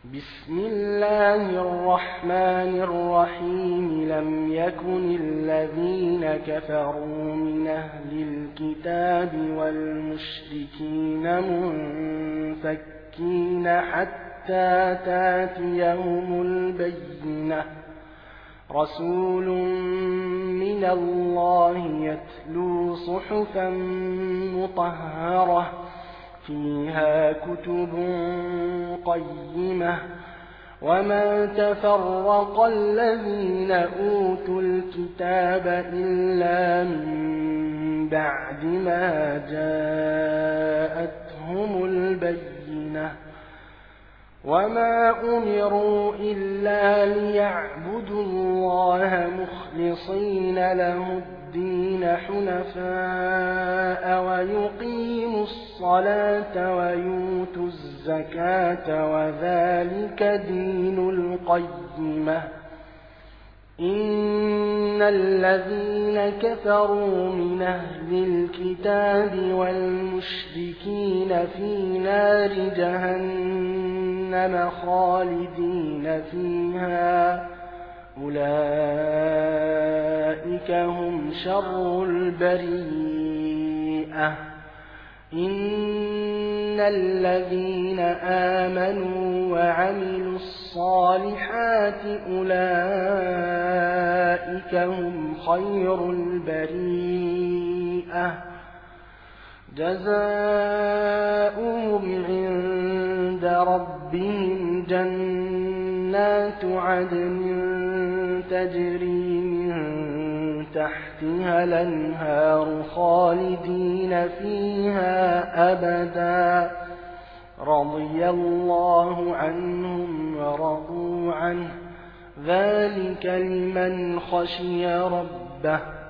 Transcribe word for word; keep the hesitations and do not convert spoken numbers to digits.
بسم الله الرحمن الرحيم لم يكن الذين كفروا من أهل الكتاب والمشركين منفكين حتى تاتيهم البينة رسول من الله يتلو صحفا مطهرة فيها كتب قيمة وما تفرق الذين أوتوا الكتاب إلا من بعد ما جاءتهم البينة وما أمروا إلا ليعبدوا الله مخلصين له الدين حنفاء ويقيموا الصلاة ويؤتوا الزكاة وذلك دين القيمة إن الذين كفروا من أهل الكتاب والمشركين في نار جهنم خالدين فيها أولئك هم شر البريئة إن الذين آمنوا وعملوا الصالحات أولئك هم خير البريئة جزاؤهم عند ربهم جنات عدن تجري من تحتها الأنهار خالدين فيها أبدا رضي الله عنهم ورضوا عنه ذلك لمن خشي ربه